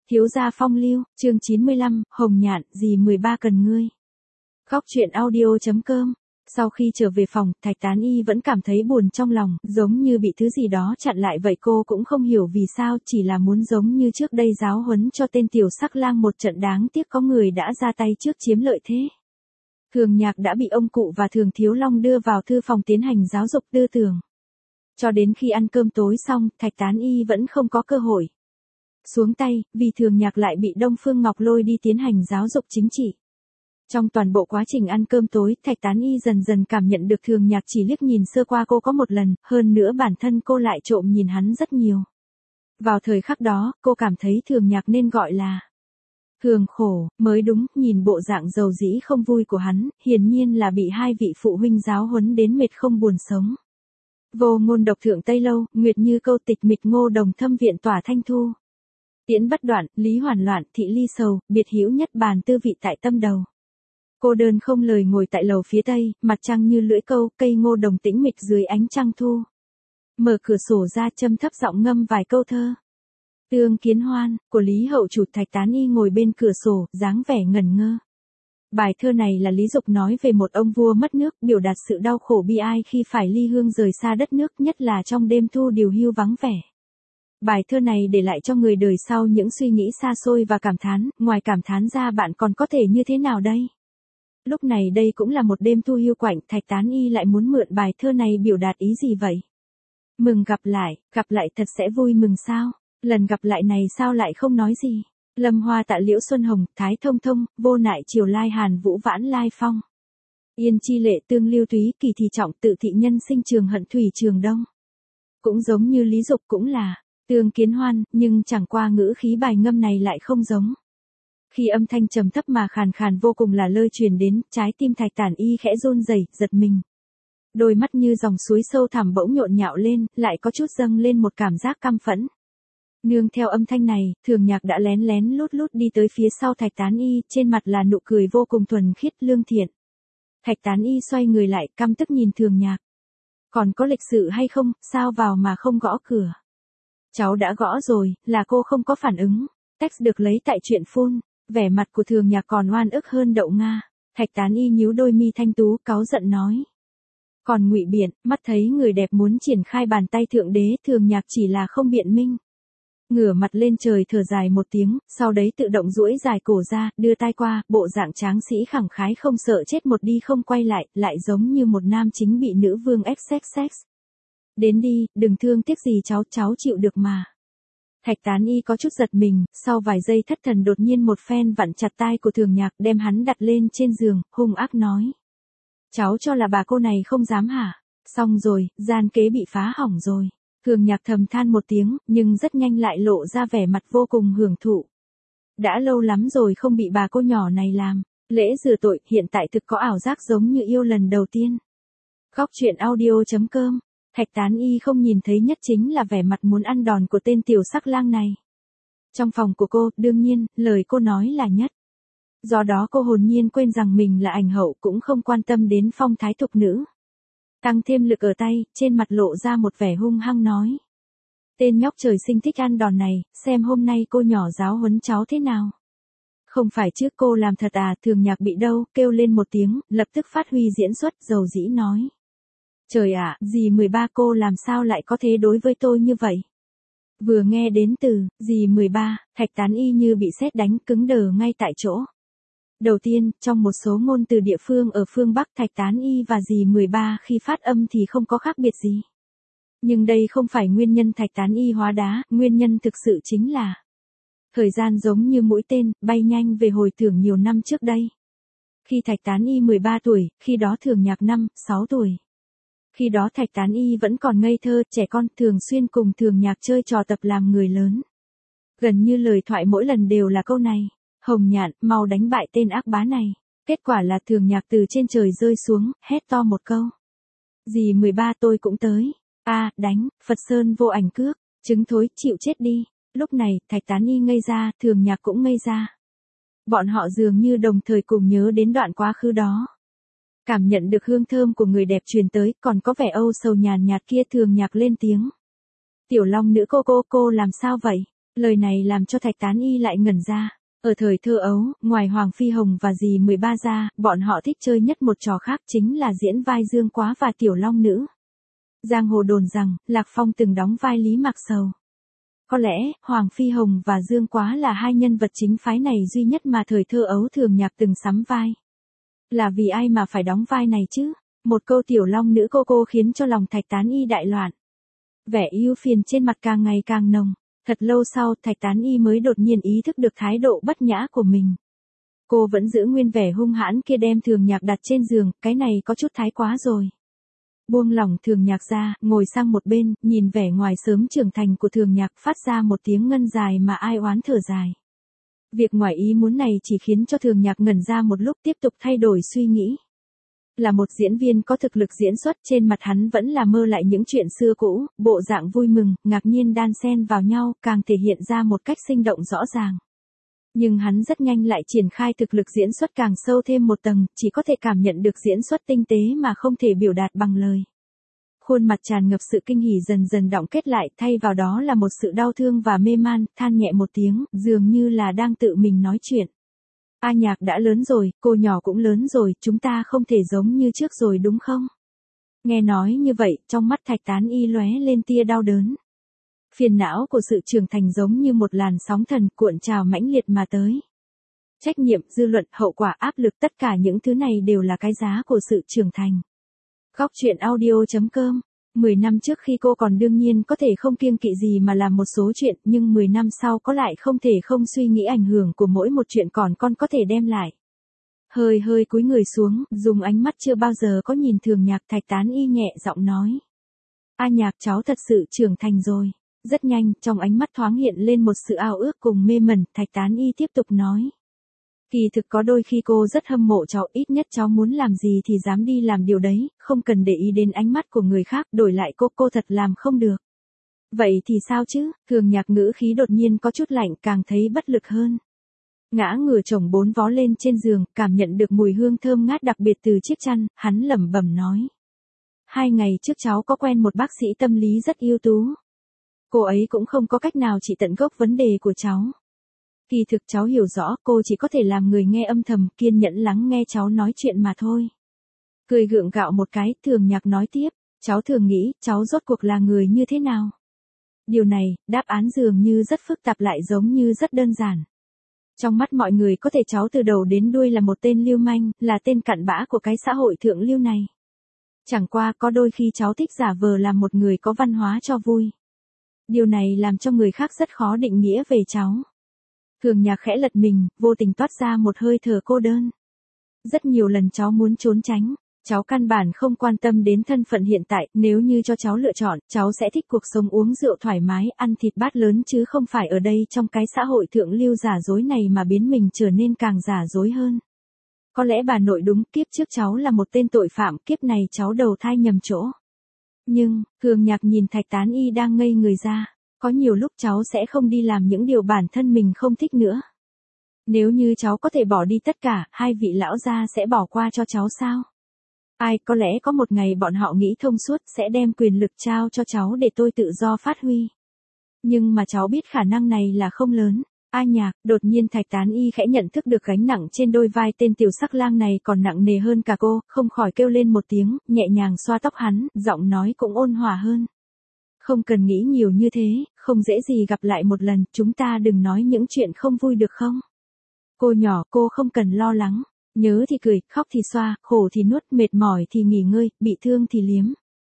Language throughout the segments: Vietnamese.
Thiếu gia phong lưu, chương 95, Hồng Nhạn, dì 13 cần ngươi. Khóc chuyện audio.com. Sau khi trở về phòng, Thạch Tán Y vẫn cảm thấy buồn trong lòng, giống như bị thứ gì đó chặn lại vậy. Cô cũng không hiểu vì sao, chỉ là muốn giống như trước đây giáo huấn cho tên tiểu sắc lang một trận, đáng tiếc có người đã ra tay trước chiếm lợi thế. Thường Nhạc đã bị ông cụ và Thường Thiếu Long đưa vào thư phòng tiến hành giáo dục tư tưởng. Cho đến khi ăn cơm tối xong, Thạch Tán Y vẫn không có cơ hội xuống tay, vì Thường Nhạc lại bị Đông Phương Ngọc lôi đi tiến hành giáo dục chính trị. Trong toàn bộ quá trình ăn cơm tối, Thạch Tán Y dần dần cảm nhận được Thường Nhạc chỉ liếc nhìn sơ qua cô có một lần, hơn nữa bản thân cô lại trộm nhìn hắn rất nhiều. Vào thời khắc đó, cô cảm thấy Thường Nhạc nên gọi là Thường Khổ, mới đúng. Nhìn bộ dạng dầu dĩ không vui của hắn, hiển nhiên là bị hai vị phụ huynh giáo huấn đến mệt không buồn sống. Vô ngôn độc thượng Tây Lâu, Nguyệt Như câu tịch mịch Ngô Đồng thâm viện tỏa thanh thu. Tiễn bất đoạn, lý hoàn loạn, thị ly sầu, biệt hữu nhất bàn tư vị tại tâm đầu. Cô đơn không lời ngồi tại lầu phía tây, mặt trăng như lưỡi câu, cây ngô đồng tĩnh mịch dưới ánh trăng thu. Mở cửa sổ ra, châm thấp giọng ngâm vài câu thơ. Tương kiến hoan, của Lý Hậu Chủ. Thạch Tán Y ngồi bên cửa sổ, dáng vẻ ngẩn ngơ. Bài thơ này là Lý Dục nói về một ông vua mất nước, biểu đạt sự đau khổ bi ai khi phải ly hương rời xa đất nước, nhất là trong đêm thu điều hưu vắng vẻ. Bài thơ này để lại cho người đời sau những suy nghĩ xa xôi và cảm thán, ngoài cảm thán ra bạn còn có thể như thế nào đây? Lúc này đây cũng là một đêm thu hiu quạnh, Thạch Tán Y lại muốn mượn bài thơ này biểu đạt ý gì vậy? Mừng gặp lại thật sẽ vui mừng sao? Lần gặp lại này sao lại không nói gì? Lâm hoa tạ liễu xuân hồng, thái thông thông, vô nại triều lai hàn vũ vãn lai phong. Yên chi lệ tương lưu túy, kỳ thì trọng tự thị nhân sinh trường hận thủy trường đông. Cũng giống như Lý Dục cũng là tương kiến hoan, nhưng chẳng qua ngữ khí bài ngâm này lại không giống. Khi âm thanh trầm thấp mà khàn khàn vô cùng là lơi truyền đến, trái tim Thạch Tán Y khẽ run rẩy, giật mình. Đôi mắt như dòng suối sâu thẳm bỗng nhộn nhạo lên, lại có chút dâng lên một cảm giác căm phẫn. Nương theo âm thanh này, Thường Nhạc đã lén lén lút lút đi tới phía sau Thạch Tán Y, trên mặt là nụ cười vô cùng thuần khiết lương thiện. Thạch Tán Y xoay người lại, căm tức nhìn Thường Nhạc. Còn có lịch sự hay không, sao vào mà không gõ cửa? Cháu đã gõ rồi, là cô không có phản ứng. Text được lấy tại truyện phun. Vẻ mặt của Thường Nhạc còn oan ức hơn đậu Nga. Thạch Tán Y nhíu đôi mi thanh tú, cáu giận nói. Còn ngụy biện, mắt thấy người đẹp muốn triển khai bàn tay thượng đế, Thường Nhạc chỉ là không biện minh. Ngửa mặt lên trời thở dài một tiếng, sau đấy tự động duỗi dài cổ ra, đưa tay qua, bộ dạng tráng sĩ khẳng khái không sợ chết một đi không quay lại, lại giống như một nam chính bị nữ vương ép sex. Đến đi, đừng thương tiếc gì cháu chịu được mà. Thạch Tán Y có chút giật mình, sau vài giây thất thần đột nhiên một phen vặn chặt tai của Thường Nhạc, đem hắn đặt lên trên giường, hung ác nói. Cháu cho là bà cô này không dám hả? Xong rồi, gian kế bị phá hỏng rồi. Thường Nhạc thầm than một tiếng, nhưng rất nhanh lại lộ ra vẻ mặt vô cùng hưởng thụ. Đã lâu lắm rồi không bị bà cô nhỏ này làm lễ rửa tội, hiện tại thực có ảo giác giống như yêu lần đầu tiên. Khóc chuyện audio.com. Thạch Tán Y không nhìn thấy nhất chính là vẻ mặt muốn ăn đòn của tên tiểu sắc lang này. Trong phòng của cô, đương nhiên, lời cô nói là nhất. Do đó cô hồn nhiên quên rằng mình là ảnh hậu, cũng không quan tâm đến phong thái thục nữ. Tăng thêm lực ở tay, trên mặt lộ ra một vẻ hung hăng nói. Tên nhóc trời sinh thích ăn đòn này, xem hôm nay cô nhỏ giáo huấn cháu thế nào. Không phải trước cô làm thật à? Thường Nhạc bị đâu, kêu lên một tiếng, lập tức phát huy diễn xuất, dầu dĩ nói. Trời ạ, dì 13 cô làm sao lại có thế đối với tôi như vậy? Vừa nghe đến từ, dì 13, Thạch Tán Y như bị sét đánh, cứng đờ ngay tại chỗ. Đầu tiên, trong một số ngôn từ địa phương ở phương Bắc, Thạch Tán Y và dì 13 khi phát âm thì không có khác biệt gì. Nhưng đây không phải nguyên nhân Thạch Tán Y hóa đá, nguyên nhân thực sự chính là thời gian giống như mũi tên, bay nhanh về hồi tưởng nhiều năm trước đây. Khi Thạch Tán Y 13 tuổi, khi đó Thường Nhạc 5, 6 tuổi. Khi đó Thạch Tán Y vẫn còn ngây thơ, trẻ con, thường xuyên cùng Thường Nhạc chơi trò tập làm người lớn. Gần như lời thoại mỗi lần đều là câu này. Hồng Nhạn, mau đánh bại tên ác bá này. Kết quả là Thường Nhạc từ trên trời rơi xuống, hét to một câu. Dì 13 tôi cũng tới. Đánh, Phật Sơn vô ảnh cước, trứng thối, chịu chết đi. Lúc này, Thạch Tán Y ngây ra, Thường Nhạc cũng ngây ra. Bọn họ dường như đồng thời cùng nhớ đến đoạn quá khứ đó. Cảm nhận được hương thơm của người đẹp truyền tới, còn có vẻ âu sầu nhàn nhạt kia. Thường Nhạc lên tiếng. Tiểu Long nữ cô làm sao vậy? Lời này làm cho Thạch Tán Y lại ngẩn ra. Ở thời thơ ấu, ngoài Hoàng Phi Hồng và dì 13 ra, bọn họ thích chơi nhất một trò khác chính là diễn vai Dương Quá và Tiểu Long Nữ. Giang hồ đồn rằng, Lạc Phong từng đóng vai Lý Mạc Sầu. Có lẽ, Hoàng Phi Hồng và Dương Quá là hai nhân vật chính phái này duy nhất mà thời thơ ấu Thường Nhạc từng sắm vai. Là vì ai mà phải đóng vai này chứ? Một câu Tiểu Long Nữ cô khiến cho lòng Thạch Tán Y đại loạn. Vẻ ưu phiền trên mặt càng ngày càng nồng. Thật lâu sau, Thạch Tán Y mới đột nhiên ý thức được thái độ bất nhã của mình. Cô vẫn giữ nguyên vẻ hung hãn kia đem Thường Nhạc đặt trên giường, cái này có chút thái quá rồi. Buông lỏng Thường Nhạc ra, ngồi sang một bên, nhìn vẻ ngoài sớm trưởng thành của Thường Nhạc phát ra một tiếng ngân dài mà ai oán thở dài. Việc ngoài ý muốn này chỉ khiến cho Thường Nhạc ngẩn ra một lúc tiếp tục thay đổi suy nghĩ. Là một diễn viên có thực lực diễn xuất, trên mặt hắn vẫn là mơ lại những chuyện xưa cũ, bộ dạng vui mừng, ngạc nhiên đan xen vào nhau, càng thể hiện ra một cách sinh động rõ ràng. Nhưng hắn rất nhanh lại triển khai thực lực diễn xuất càng sâu thêm một tầng, chỉ có thể cảm nhận được diễn xuất tinh tế mà không thể biểu đạt bằng lời. Khuôn mặt tràn ngập sự kinh hỉ dần dần đọng kết lại, thay vào đó là một sự đau thương và mê man, than nhẹ một tiếng, dường như là đang tự mình nói chuyện. A Nhạc đã lớn rồi, cô nhỏ cũng lớn rồi, chúng ta không thể giống như trước rồi đúng không? Nghe nói như vậy, trong mắt Thạch Tán Y lóe lên tia đau đớn. Phiền não của sự trưởng thành giống như một làn sóng thần cuộn trào mãnh liệt mà tới. Trách nhiệm, dư luận, hậu quả, áp lực, tất cả những thứ này đều là cái giá của sự trưởng thành. Góc truyện audio.com. 10 năm trước khi cô còn đương nhiên có thể không kiêng kỵ gì mà làm một số chuyện, nhưng 10 năm sau có lại không thể không suy nghĩ ảnh hưởng của mỗi một chuyện còn con có thể đem lại. Hơi cúi người xuống, dùng ánh mắt chưa bao giờ có nhìn Thường Nhạc, Thạch Tán Y nhẹ giọng nói. A Nhạc, cháu thật sự trưởng thành rồi. Rất nhanh, trong ánh mắt thoáng hiện lên một sự ao ước cùng mê mẩn, Thạch Tán Y tiếp tục nói. Kỳ thực có đôi khi cô rất hâm mộ cháu, ít nhất cháu muốn làm gì thì dám đi làm điều đấy, không cần để ý đến ánh mắt của người khác, đổi lại cô thật làm không được. Vậy thì sao chứ? Thường Nhạc ngữ khí đột nhiên có chút lạnh, càng thấy bất lực hơn. Ngã ngửa chồng bốn vó lên trên giường, cảm nhận được mùi hương thơm ngát đặc biệt từ chiếc chăn, hắn lẩm bẩm nói. 2 ngày trước cháu có quen một bác sĩ tâm lý rất ưu tú. Cô ấy cũng không có cách nào trị tận gốc vấn đề của cháu. Kỳ thực cháu hiểu rõ, cô chỉ có thể làm người nghe âm thầm, kiên nhẫn lắng nghe cháu nói chuyện mà thôi. Cười gượng gạo một cái, Thường Nhạc nói tiếp, cháu thường nghĩ, cháu rốt cuộc là người như thế nào? Điều này, đáp án dường như rất phức tạp lại giống như rất đơn giản. Trong mắt mọi người có thể cháu từ đầu đến đuôi là một tên lưu manh, là tên cặn bã của cái xã hội thượng lưu này. Chẳng qua có đôi khi cháu thích giả vờ làm một người có văn hóa cho vui. Điều này làm cho người khác rất khó định nghĩa về cháu. Thường Nhạc khẽ lật mình, vô tình toát ra một hơi thở cô đơn. Rất nhiều lần cháu muốn trốn tránh, cháu căn bản không quan tâm đến thân phận hiện tại, nếu như cho cháu lựa chọn, cháu sẽ thích cuộc sống uống rượu thoải mái, ăn thịt bát lớn chứ không phải ở đây trong cái xã hội thượng lưu giả dối này mà biến mình trở nên càng giả dối hơn. Có lẽ bà nội đúng, kiếp trước cháu là một tên tội phạm, kiếp này cháu đầu thai nhầm chỗ. Nhưng, Thường Nhạc nhìn Thạch Tán Y đang ngây người ra. Có nhiều lúc cháu sẽ không đi làm những điều bản thân mình không thích nữa. Nếu như cháu có thể bỏ đi tất cả, hai vị lão gia sẽ bỏ qua cho cháu sao? Ai, có lẽ có một ngày bọn họ nghĩ thông suốt sẽ đem quyền lực trao cho cháu để tôi tự do phát huy. Nhưng mà cháu biết khả năng này là không lớn. A Nhạc, đột nhiên Thạch Tán Y khẽ nhận thức được gánh nặng trên đôi vai tên tiểu sắc lang này còn nặng nề hơn cả cô, không khỏi kêu lên một tiếng, nhẹ nhàng xoa tóc hắn, giọng nói cũng ôn hòa hơn. Không cần nghĩ nhiều như thế, không dễ gì gặp lại một lần, chúng ta đừng nói những chuyện không vui được không? Cô nhỏ, cô không cần lo lắng, nhớ thì cười, khóc thì xoa, khổ thì nuốt, mệt mỏi thì nghỉ ngơi, bị thương thì liếm.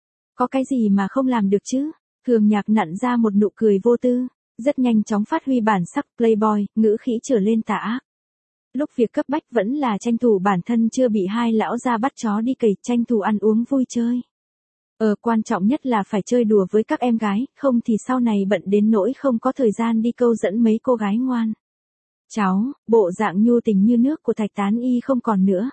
Có cái gì mà không làm được chứ? Thường Nhạc nặn ra một nụ cười vô tư, rất nhanh chóng phát huy bản sắc playboy, ngữ khí trở lên tà ác. Lúc việc cấp bách vẫn là tranh thủ bản thân chưa bị hai lão gia bắt chó đi cày, tranh thủ ăn uống vui chơi. Quan trọng nhất là phải chơi đùa với các em gái, không thì sau này bận đến nỗi không có thời gian đi câu dẫn mấy cô gái ngoan. Cháu, bộ dạng nhu tình như nước của Thạch Tán Y không còn nữa.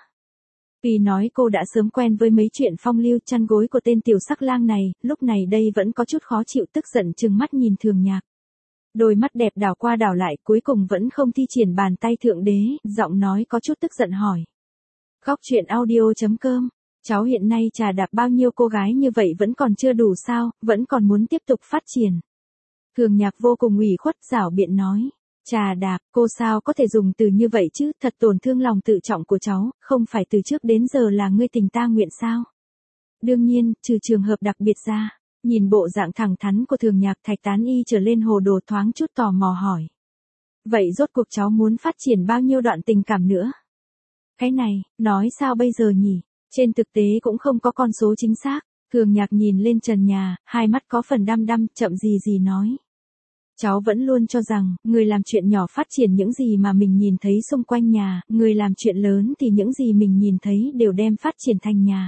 Vì nói cô đã sớm quen với mấy chuyện phong lưu chăn gối của tên tiểu sắc lang này, lúc này đây vẫn có chút khó chịu tức giận trừng mắt nhìn Thường Nhạc. Đôi mắt đẹp đảo qua đảo lại cuối cùng vẫn không thi triển bàn tay thượng đế, giọng nói có chút tức giận hỏi. Góc truyện audio.com. Cháu hiện nay trà đạp bao nhiêu cô gái như vậy vẫn còn chưa đủ sao, vẫn còn muốn tiếp tục phát triển. Thường Nhạc vô cùng ủy khuất giảo biện nói. Trà đạp, cô sao có thể dùng từ như vậy chứ, thật tổn thương lòng tự trọng của cháu, không phải từ trước đến giờ là ngươi tình ta nguyện sao? Đương nhiên, trừ trường hợp đặc biệt ra. Nhìn bộ dạng thẳng thắn của Thường Nhạc, Thạch Tán Y trở lên hồ đồ, thoáng chút tò mò hỏi. Vậy rốt cuộc cháu muốn phát triển bao nhiêu đoạn tình cảm nữa? Cái này, nói sao bây giờ nhỉ? Trên thực tế cũng không có con số chính xác. Thường Nhạc nhìn lên trần nhà, hai mắt có phần đăm đăm, chậm gì nói. Cháu vẫn luôn cho rằng, người làm chuyện nhỏ phát triển những gì mà mình nhìn thấy xung quanh nhà, người làm chuyện lớn thì những gì mình nhìn thấy đều đem phát triển thành nhà.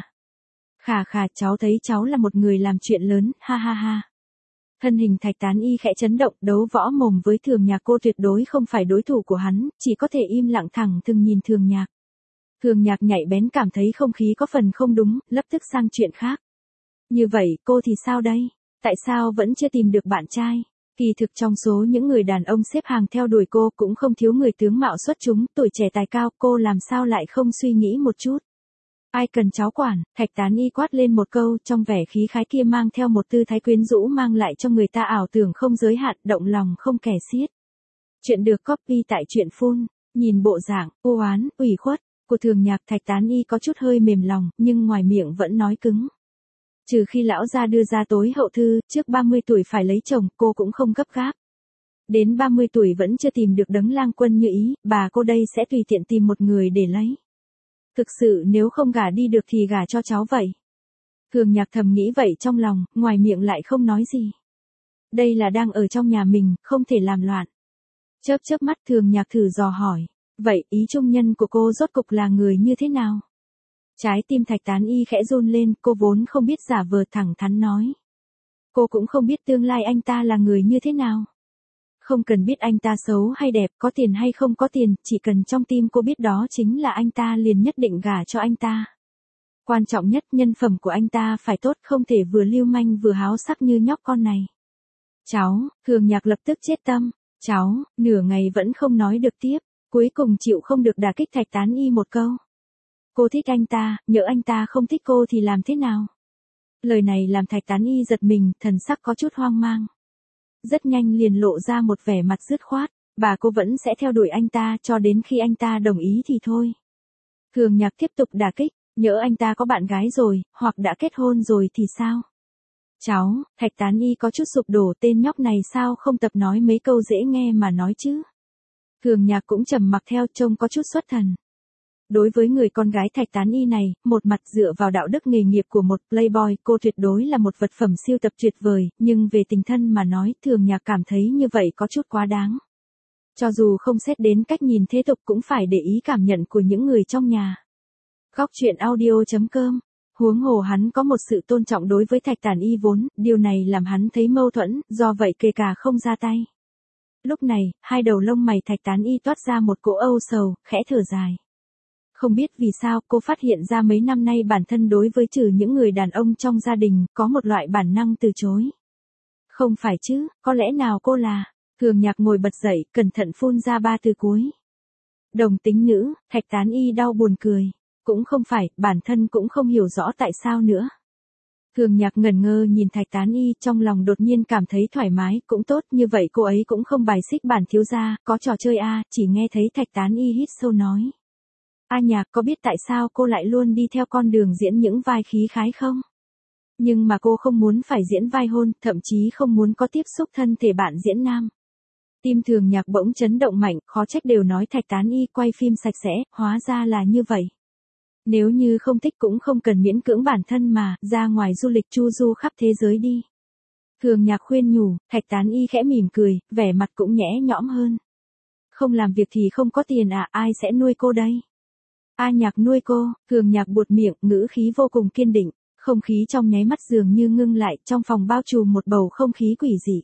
Khà, cháu thấy cháu là một người làm chuyện lớn, ha ha ha. Thân hình Thạch Tán Y khẽ chấn động, đấu võ mồm với Thường Nhạc, cô tuyệt đối không phải đối thủ của hắn, chỉ có thể im lặng thẳng thừng nhìn Thường Nhạc. Thường Nhạc nhạy bén cảm thấy không khí có phần không đúng, lập tức sang chuyện khác. Như vậy, cô thì sao đây? Tại sao vẫn chưa tìm được bạn trai? Kỳ thực trong số những người đàn ông xếp hàng theo đuổi cô cũng không thiếu người tướng mạo xuất chúng, tuổi trẻ tài cao, cô làm sao lại không suy nghĩ một chút? Ai cần cháu quản, Thạch Tán Y quát lên một câu, trong vẻ khí khái kia mang theo một tư thái quyến rũ mang lại cho người ta ảo tưởng không giới hạn, động lòng không kẻ xiết. Chuyện được copy tại truyện phun, nhìn bộ dạng, u oán, ủy khuất của Thường Nhạc, Thạch Tán Y có chút hơi mềm lòng, nhưng ngoài miệng vẫn nói cứng. Trừ khi lão gia đưa ra tối hậu thư, trước 30 tuổi phải lấy chồng, cô cũng không gấp gáp. Đến 30 tuổi vẫn chưa tìm được đấng lang quân như ý, bà cô đây sẽ tùy tiện tìm một người để lấy. Thực sự nếu không gả đi được thì gả cho cháu vậy. Thường Nhạc thầm nghĩ vậy trong lòng, ngoài miệng lại không nói gì. Đây là đang ở trong nhà mình, không thể làm loạn. Chớp mắt Thường Nhạc thử dò hỏi. Vậy ý trung nhân của cô rốt cục là người như thế nào? Trái tim Thạch Tán Y khẽ run lên, cô vốn không biết giả vờ, thẳng thắn nói. Cô cũng không biết tương lai anh ta là người như thế nào. Không cần biết anh ta xấu hay đẹp, có tiền hay không có tiền, chỉ cần trong tim cô biết đó chính là anh ta liền nhất định gả cho anh ta. Quan trọng nhất, nhân phẩm của anh ta phải tốt, không thể vừa lưu manh vừa háo sắc như nhóc con này. Cháu, Thường Nhạc lập tức chết tâm. Cháu, nửa ngày vẫn không nói được tiếp, cuối cùng chịu không được đả kích Thạch Tán Y một câu. Cô thích anh ta, nhỡ anh ta không thích cô thì làm thế nào? Lời này làm Thạch Tán Y giật mình, thần sắc có chút hoang mang. Rất nhanh liền lộ ra một vẻ mặt dứt khoát, bà cô vẫn sẽ theo đuổi anh ta cho đến khi anh ta đồng ý thì thôi. Thường Nhạc tiếp tục đả kích, nhỡ anh ta có bạn gái rồi, hoặc đã kết hôn rồi thì sao? Cháu, Thạch Tán Y có chút sụp đổ, tên nhóc này sao không tập nói mấy câu dễ nghe mà nói chứ? Thường Nhạc cũng trầm mặc theo, trông có chút xuất thần. Đối với người con gái Thạch Tán Y này, một mặt dựa vào đạo đức nghề nghiệp của một playboy, cô tuyệt đối là một vật phẩm siêu tập tuyệt vời, nhưng về tình thân mà nói, Thường Nhạc cảm thấy như vậy có chút quá đáng. Cho dù không xét đến cách nhìn thế tục cũng phải để ý cảm nhận của những người trong nhà. Góc truyện audio.com. Huống hồ hắn có một sự tôn trọng đối với Thạch Tán Y vốn, điều này làm hắn thấy mâu thuẫn, do vậy kể cả không ra tay. Lúc này, hai đầu lông mày Thạch Tán Y toát ra một cỗ âu sầu, khẽ thở dài. Không biết vì sao cô phát hiện ra mấy năm nay bản thân đối với trừ những người đàn ông trong gia đình, có một loại bản năng từ chối. Không phải chứ, có lẽ nào cô là... Thường Nhạc ngồi bật dậy, cẩn thận phun ra 3 từ cuối. Đồng tính nữ, Thạch Tán Y đau buồn cười. Cũng không phải, bản thân cũng không hiểu rõ tại sao nữa. Thường Nhạc ngẩn ngơ nhìn Thạch Tán Y, trong lòng đột nhiên cảm thấy thoải mái, cũng tốt, như vậy cô ấy cũng không bài xích bản thiếu gia, có trò chơi a, chỉ nghe thấy Thạch Tán Y hít sâu nói. A Nhạc, có biết tại sao cô lại luôn đi theo con đường diễn những vai khí khái không? Nhưng mà cô không muốn phải diễn vai hôn, thậm chí không muốn có tiếp xúc thân thể bạn diễn nam. Tim Thường Nhạc bỗng chấn động mạnh, khó trách đều nói Thạch Tán Y quay phim sạch sẽ, hóa ra là như vậy. Nếu như không thích cũng không cần miễn cưỡng bản thân mà, ra ngoài du lịch chu du khắp thế giới đi. Thường Nhạc khuyên nhủ, Thạch Tán Y khẽ mỉm cười, vẻ mặt cũng nhẽ nhõm hơn. Không làm việc thì không có tiền à, ai sẽ nuôi cô đây? A Nhạc nuôi cô, Thường Nhạc buột miệng, ngữ khí vô cùng kiên định, không khí trong nháy mắt dường như ngưng lại, trong phòng bao trùm một bầu không khí quỷ dị.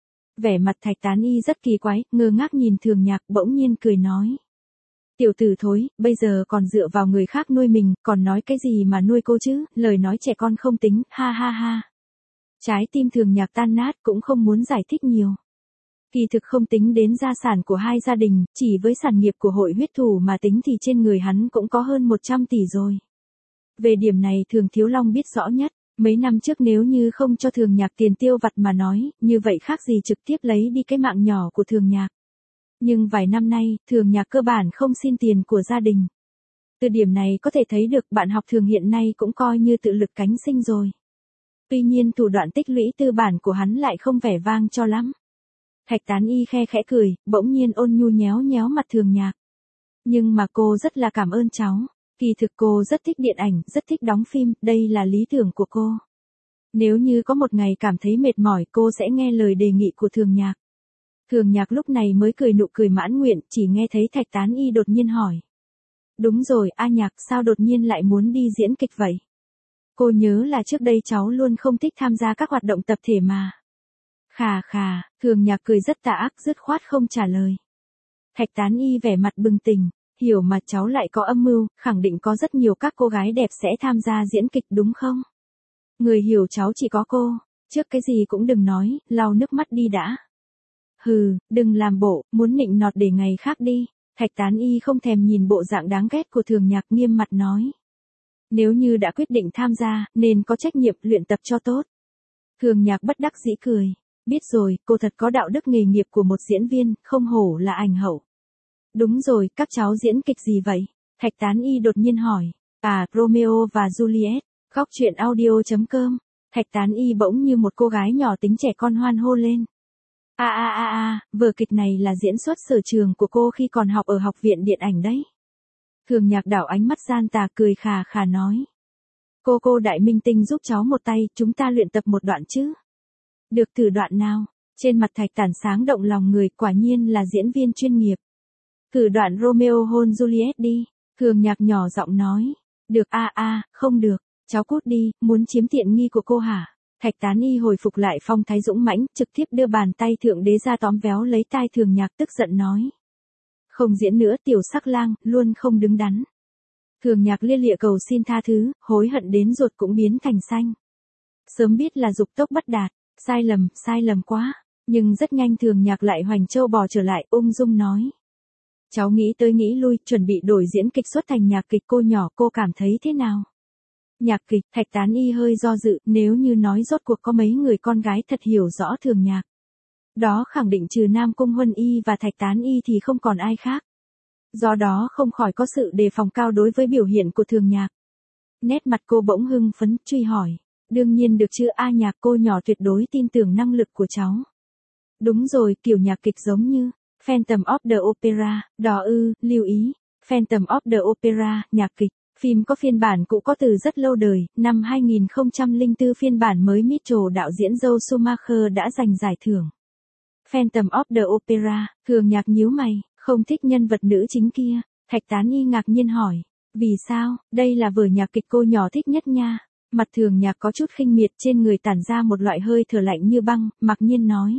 Vẻ mặt Thạch Tán Y rất kỳ quái, ngơ ngác nhìn Thường Nhạc, bỗng nhiên cười nói. Tiểu tử thối, bây giờ còn dựa vào người khác nuôi mình, còn nói cái gì mà nuôi cô chứ, lời nói trẻ con không tính, ha ha ha. Trái tim Thường Nhạc tan nát, cũng không muốn giải thích nhiều. Kỳ thực không tính đến gia sản của hai gia đình, chỉ với sản nghiệp của hội huyết thủ mà tính thì trên người hắn cũng có hơn 100 tỷ rồi. Về điểm này Thường Thiếu Long biết rõ nhất, Mấy năm trước nếu như không cho Thường Nhạc tiền tiêu vặt mà nói, như vậy khác gì trực tiếp lấy đi cái mạng nhỏ của Thường Nhạc. Nhưng vài năm nay, Thường Nhạc cơ bản không xin tiền của gia đình. Từ điểm này có thể thấy được bạn học Thường hiện nay cũng coi như tự lực cánh sinh rồi. Tuy nhiên thủ đoạn tích lũy tư bản của hắn lại không vẻ vang cho lắm. Thạch Tán Y khe khẽ cười, bỗng nhiên ôn nhu nhéo nhéo mặt Thường Nhạc. Nhưng mà cô rất là cảm ơn cháu. Kỳ thực cô rất thích điện ảnh, rất thích đóng phim, đây là lý tưởng của cô. Nếu như có một ngày cảm thấy mệt mỏi cô sẽ nghe lời đề nghị của Thường Nhạc. Thường Nhạc lúc này mới cười nụ cười mãn nguyện, chỉ nghe thấy Thạch Tán Y đột nhiên hỏi. Đúng rồi, A Nhạc, sao đột nhiên lại muốn đi diễn kịch vậy? Cô nhớ là trước đây cháu luôn không thích tham gia các hoạt động tập thể mà. Khà khà, Thường Nhạc cười rất tà ác, dứt khoát không trả lời. Thạch Tán Y vẻ mặt bừng tỉnh, hiểu mà cháu lại có âm mưu, khẳng định có rất nhiều các cô gái đẹp sẽ tham gia diễn kịch đúng không? Người hiểu cháu chỉ có cô, trước cái gì cũng đừng nói, lau nước mắt đi đã. Hừ, đừng làm bộ, muốn nịnh nọt để ngày khác đi. Thạch Tán Y không thèm nhìn bộ dạng đáng ghét của Thường Nhạc, nghiêm mặt nói. Nếu như đã quyết định tham gia, nên có trách nhiệm luyện tập cho tốt. Thường Nhạc bất đắc dĩ cười. Biết rồi, cô thật có đạo đức nghề nghiệp của một diễn viên, không hổ là ảnh hậu. Đúng rồi, các cháu diễn kịch gì vậy? Thạch Tán Y đột nhiên hỏi. À, Romeo và Juliet. Góc truyện audio.com. Thạch Tán Y bỗng như một cô gái nhỏ tính trẻ con hoan hô lên. Vở kịch này là diễn xuất sở trường của cô khi còn học ở học viện điện ảnh đấy. Thường Nhạc đảo ánh mắt gian tà cười khà khà nói. Cô đại minh tinh giúp cháu một tay, chúng ta luyện tập một đoạn chứ. Được, thử đoạn nào? Trên mặt Thạch Tản sáng động lòng người, quả nhiên là diễn viên chuyên nghiệp. Thử đoạn Romeo hôn Juliet đi. Thường Nhạc nhỏ giọng nói. Được không được, cháu cút đi, muốn chiếm tiện nghi của cô hả? Thạch Tán Y hồi phục lại phong thái dũng mãnh, trực tiếp đưa bàn tay thượng đế ra tóm véo lấy tai Thường Nhạc, tức giận nói. Không diễn nữa tiểu sắc lang, luôn không đứng đắn. Thường Nhạc lia lịa cầu xin tha thứ, hối hận đến ruột cũng biến thành xanh. Sớm biết là dục tốc bất đạt, sai lầm quá. Nhưng rất nhanh Thường Nhạc lại hoành châu bò trở lại, ung dung nói. Cháu nghĩ tới nghĩ lui, chuẩn bị đổi diễn kịch xuất thành nhạc kịch. Cô nhỏ, cô cảm thấy thế nào? Nhạc kịch, Thạch Tán Y hơi do dự, nếu như nói rốt cuộc có mấy người con gái thật hiểu rõ Thường Nhạc. Đó khẳng định trừ Nam Cung Huân Y và Thạch Tán Y thì không còn ai khác. Do đó không khỏi có sự đề phòng cao đối với biểu hiện của Thường Nhạc. Nét mặt cô bỗng hưng phấn, truy hỏi. Đương nhiên được chứ A Nhạc, cô nhỏ tuyệt đối tin tưởng năng lực của cháu. Đúng rồi, kiểu nhạc kịch giống như Phantom of the Opera, đó lưu ý. Phantom of the Opera, nhạc kịch. Phim có phiên bản cũ có từ rất lâu đời, năm 2004 phiên bản mới Mitchell đạo diễn Joe Schumacher đã giành giải thưởng. Phantom of the Opera, Thường Nhạc nhíu mày, không thích nhân vật nữ chính kia. Thạch Tán Y ngạc nhiên hỏi, vì sao, đây là vở nhạc kịch cô nhỏ thích nhất nha. Mặt Thường Nhạc có chút khinh miệt, trên người tản ra một loại hơi thở lạnh như băng, mặc nhiên nói.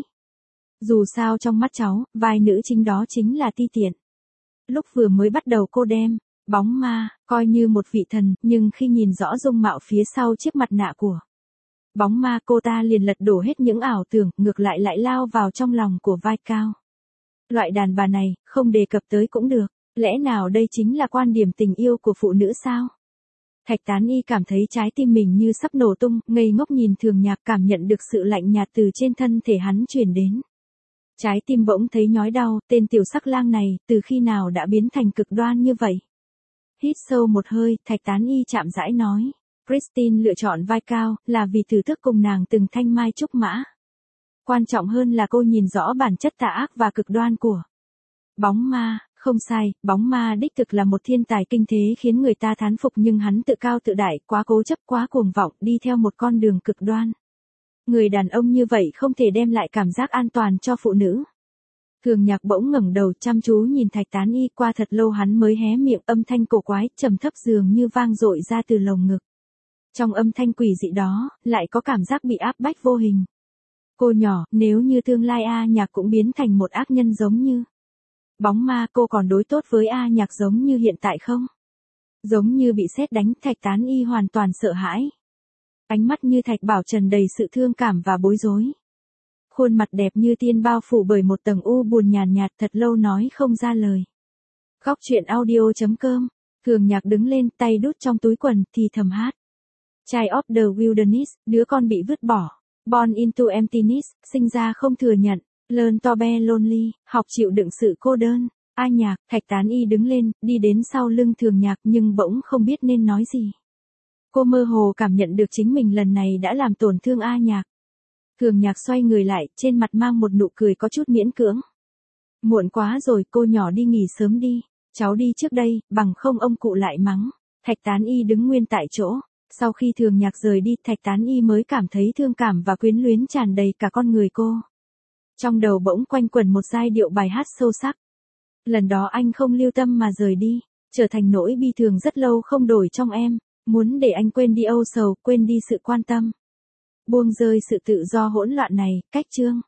Dù sao trong mắt cháu, vai nữ chính đó chính là ti tiện. Lúc vừa mới bắt đầu cô đem bóng ma coi như một vị thần, nhưng khi nhìn rõ dung mạo phía sau chiếc mặt nạ của bóng ma, cô ta liền lật đổ hết những ảo tưởng, ngược lại lại lao vào trong lòng của vai cao. Loại đàn bà này, không đề cập tới cũng được, lẽ nào đây chính là quan điểm tình yêu của phụ nữ sao? Thạch Tán Y cảm thấy trái tim mình như sắp nổ tung, ngây ngốc nhìn Thường Nhạc, cảm nhận được sự lạnh nhạt từ trên thân thể hắn truyền đến. Trái tim bỗng thấy nhói đau, tên tiểu sắc lang này, từ khi nào đã biến thành cực đoan như vậy? Hít sâu một hơi, Thạch Tán Y chạm rãi nói. Christine lựa chọn vai cao, là vì thử thức cùng nàng từng thanh mai trúc mã. Quan trọng hơn là cô nhìn rõ bản chất tà ác và cực đoan của bóng ma. Không sai, bóng ma đích thực là một thiên tài kinh thế khiến người ta thán phục, nhưng hắn tự cao tự đại, quá cố chấp, quá cuồng vọng, đi theo một con đường cực đoan. Người đàn ông như vậy không thể đem lại cảm giác an toàn cho phụ nữ. Thường Nhạc bỗng ngẩng đầu chăm chú nhìn Thạch Tán Y, qua thật lâu hắn mới hé miệng, âm thanh cổ quái, trầm thấp dường như vang dội ra từ lồng ngực. Trong âm thanh quỷ dị đó, lại có cảm giác bị áp bách vô hình. Cô nhỏ, nếu như tương lai A Nhạc cũng biến thành một ác nhân giống như bóng ma, cô còn đối tốt với A Nhạc giống như hiện tại không? Giống như bị sét đánh, Thạch Tán Y hoàn toàn sợ hãi. Ánh mắt như thạch bảo trần đầy sự thương cảm và bối rối. Khuôn mặt đẹp như tiên bao phủ bởi một tầng u buồn nhàn nhạt, thật lâu nói không ra lời. Góc truyện audio.com. Thường Nhạc đứng lên, tay đút trong túi quần, thì thầm hát. Child of the wilderness, đứa con bị vứt bỏ. Born into emptiness, sinh ra không thừa nhận. Learn to be lonely, học chịu đựng sự cô đơn. A Nhạc, Thạch Tán Y đứng lên, đi đến sau lưng Thường Nhạc nhưng bỗng không biết nên nói gì. Cô mơ hồ cảm nhận được chính mình lần này đã làm tổn thương A Nhạc. Thường Nhạc xoay người lại, trên mặt mang một nụ cười có chút miễn cưỡng. Muộn quá rồi, cô nhỏ đi nghỉ sớm đi. Cháu đi trước đây, bằng không ông cụ lại mắng. Thạch Tán Y đứng nguyên tại chỗ. Sau khi Thường Nhạc rời đi, Thạch Tán Y mới cảm thấy thương cảm và quyến luyến tràn đầy cả con người cô. Trong đầu bỗng quanh quẩn một giai điệu bài hát sâu sắc. Lần đó anh không lưu tâm mà rời đi, trở thành nỗi bi thương rất lâu không đổi trong em. Muốn để anh quên đi âu sầu, quên đi sự quan tâm. Buông rơi sự tự do hỗn loạn này, cách chương.